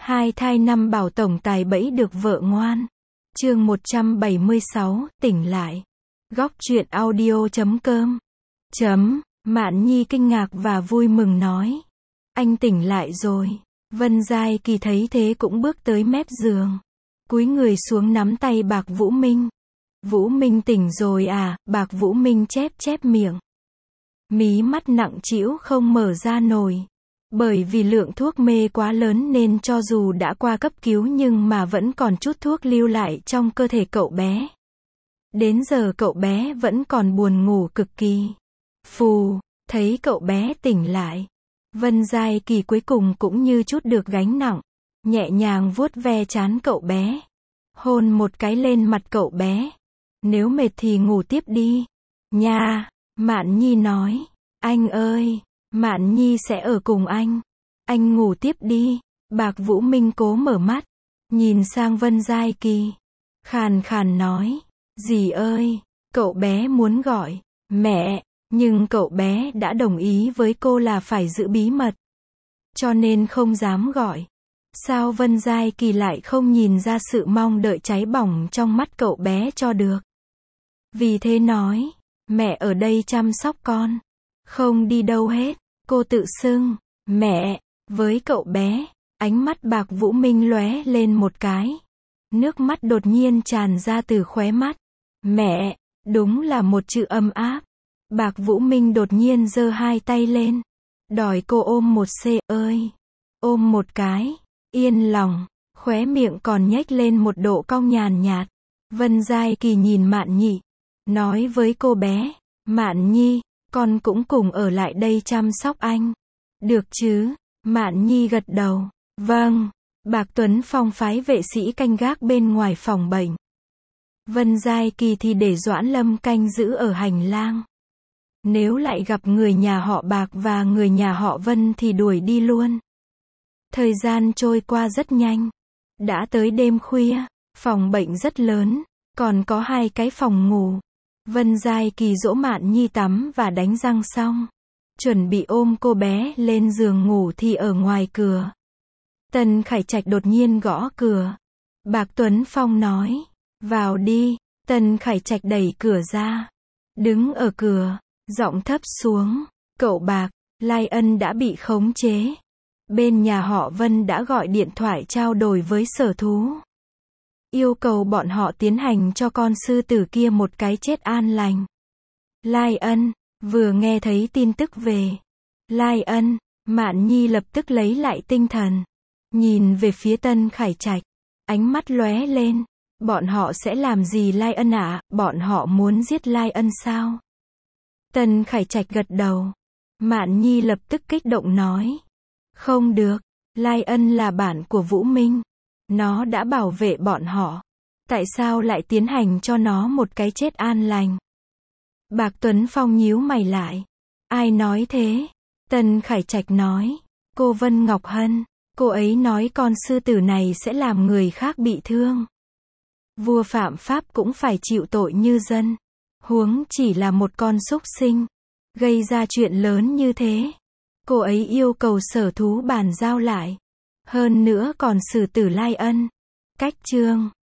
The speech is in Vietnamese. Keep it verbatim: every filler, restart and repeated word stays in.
Hai thai năm bảo tổng tài bẫy được vợ ngoan. Chương một trăm bảy mươi sáu, tỉnh lại. Góc truyện audio chấm com. Chấm, Mạn Nhi kinh ngạc và vui mừng nói. Anh tỉnh lại rồi. Vân Giai Kỳ thấy thế cũng bước tới mép giường. Cúi người xuống nắm tay Bạc Vũ Minh. Vũ Minh tỉnh rồi à, Bạc Vũ Minh chép chép miệng. Mí mắt nặng trĩu không mở ra nổi. Bởi vì lượng thuốc mê quá lớn nên cho dù đã qua cấp cứu nhưng mà vẫn còn chút thuốc lưu lại trong cơ thể cậu bé. Đến giờ cậu bé vẫn còn buồn ngủ cực kỳ. Phù, thấy cậu bé tỉnh lại. Vân Giai Kỳ cuối cùng cũng như chút được gánh nặng. Nhẹ nhàng vuốt ve trán cậu bé. Hôn một cái lên mặt cậu bé. Nếu mệt thì ngủ tiếp đi. Nha, Mạn Nhi nói. Anh ơi, Mạn Nhi sẽ ở cùng anh. Anh ngủ tiếp đi. Bạc Vũ Minh cố mở mắt. Nhìn sang Vân Giai Kỳ. Khàn khàn nói. Dì ơi, cậu bé muốn gọi mẹ, nhưng cậu bé đã đồng ý với cô là phải giữ bí mật. Cho nên không dám gọi. Sao Vân Giai Kỳ lại không nhìn ra sự mong đợi cháy bỏng trong mắt cậu bé cho được. Vì thế nói, mẹ ở đây chăm sóc con. Không đi đâu hết. Cô tự xưng, mẹ, với cậu bé. Ánh mắt Bạc Vũ Minh lóe lên một cái. Nước mắt đột nhiên tràn ra từ khóe mắt. Mẹ, đúng là một chữ âm áp. Bạc Vũ Minh đột nhiên giơ hai tay lên. Đòi cô ôm một c ơi. Ôm một cái. Yên lòng. Khóe miệng còn nhếch lên một độ cong nhàn nhạt. Vân Giai Kỳ nhìn Mạn Nhi. Nói với cô bé. Mạn Nhi, con cũng cùng ở lại đây chăm sóc anh. Được chứ? Mạn Nhi gật đầu. Vâng. Bạc Tuấn Phong phái vệ sĩ canh gác bên ngoài phòng bệnh. Vân Giai Kỳ thì để Doãn Lâm canh giữ ở hành lang. Nếu lại gặp người nhà họ Bạc và người nhà họ Vân thì đuổi đi luôn. Thời gian trôi qua rất nhanh. Đã tới đêm khuya, phòng bệnh rất lớn, còn có hai cái phòng ngủ. Vân Giai Kỳ dỗ Mạn Nhi tắm và đánh răng xong. Chuẩn bị ôm cô bé lên giường ngủ thì ở ngoài cửa. Tần Khải Trạch đột nhiên gõ cửa. Bạc Tuấn Phong nói. Vào đi. Tần Khải Trạch đẩy cửa ra. Đứng ở cửa. Giọng thấp xuống. Cậu Bạc, Lai Ân đã bị khống chế. Bên nhà họ Vân đã gọi điện thoại trao đổi với sở thú. Yêu cầu bọn họ tiến hành cho con sư tử kia một cái chết an lành. Lai Ân, vừa nghe thấy tin tức về. Lai Ân, Mạn Nhi lập tức lấy lại tinh thần. Nhìn về phía Tân Khải Trạch. Ánh mắt lóe lên. Bọn họ sẽ làm gì Lai Ân ạ? À? Bọn họ muốn giết Lai Ân sao? Tân Khải Trạch gật đầu. Mạn Nhi lập tức kích động nói. Không được. Lai Ân là bạn của Vũ Minh. Nó đã bảo vệ bọn họ. Tại sao lại tiến hành cho nó một cái chết an lành? Bạc Tuấn Phong nhíu mày lại. Ai nói thế? Tân Khải Trạch nói. Cô Vân Ngọc Hân. Cô ấy nói con sư tử này sẽ làm người khác bị thương. Vua phạm pháp cũng phải chịu tội như dân. Huống chỉ là một con súc sinh. Gây ra chuyện lớn như thế. Cô ấy yêu cầu sở thú bàn giao lại. Hơn nữa còn xử tử Lai Ân. Cách chương